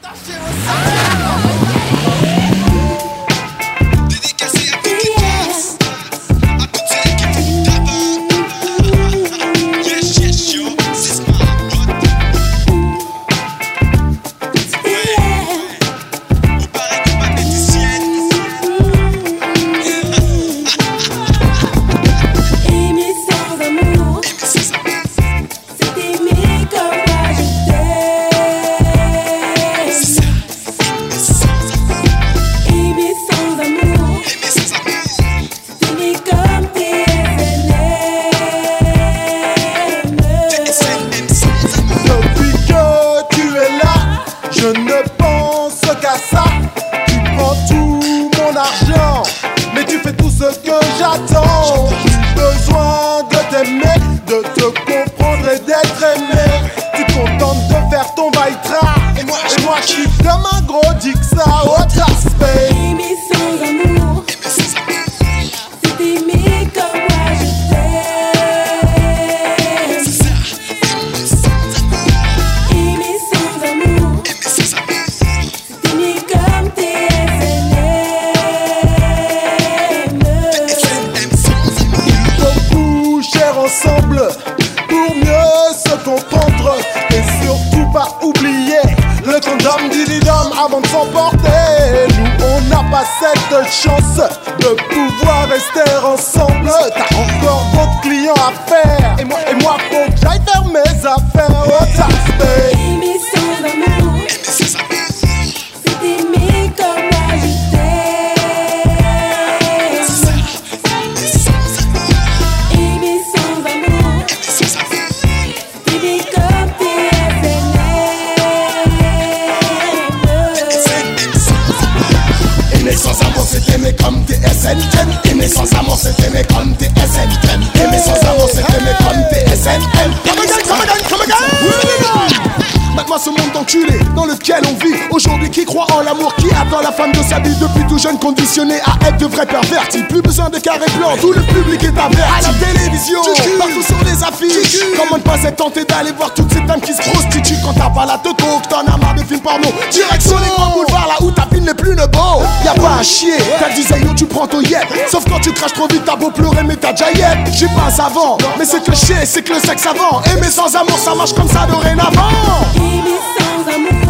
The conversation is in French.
Je ne pense qu'à ça. Tu prends tout mon argent, mais tu fais tout ce que j'attends. J'ai besoin de t'aimer, de te comprendre et d'être aimé. Tu te contentes de faire ton baïtra, et moi je suis comme un gros dick ça. Oh t'aspect. Aimer sans amour, c'est t'aimer comme moi je t'aime. Aimer sans amour, c'est t'aimer comme tes Il faut coucher ensemble pour mieux se comprendre, et surtout pas oublier le condom d'Ilidom avant de s'emporter. Nous on n'a pas cette chance de pouvoir rester ensemble. T'as encore d'autres clients à faire, et moi faut que j'aille faire mes affaires. Oh t'aspect. Aimer sans amour, c'est t'aimer comme moi je t'aime. Aimer sans amour, c'est t'aimer comme tes Aimer sans amour, c'est aimer comme tes SNM. Aimer sans amour, c'est aimer comme tes SNM. Aimer sans amour, c'est aimer comme tes SNM. Come again. Maintenant ce monde enculé dans lequel on vit aujourd'hui, qui croit en l'amour, qui attend la femme de sa vie. Depuis tout jeune conditionné à être de vrais pervertis. Plus besoin de carré blanc, tout le public est averti. À la télévision, partout sur les affiches. Comment ne pas être tenté d'aller voir toutes ces dames qui se prostituent. Quand t'as pas la toto, que t'en as marre des films porno. Direction les grands boulevards, là où ta vie n'est plus beau. Y'a pas à chier, t'as dit yo tu prends ton yep. Sauf quand tu craches trop vite, t'as beau pleurer mais t'as déjà yep. J'suis pas un savant, mais c'est que le chier, c'est que le sexe avant. Aimer sans amour, ça marche comme ça dorénavant. Aimer sans amour,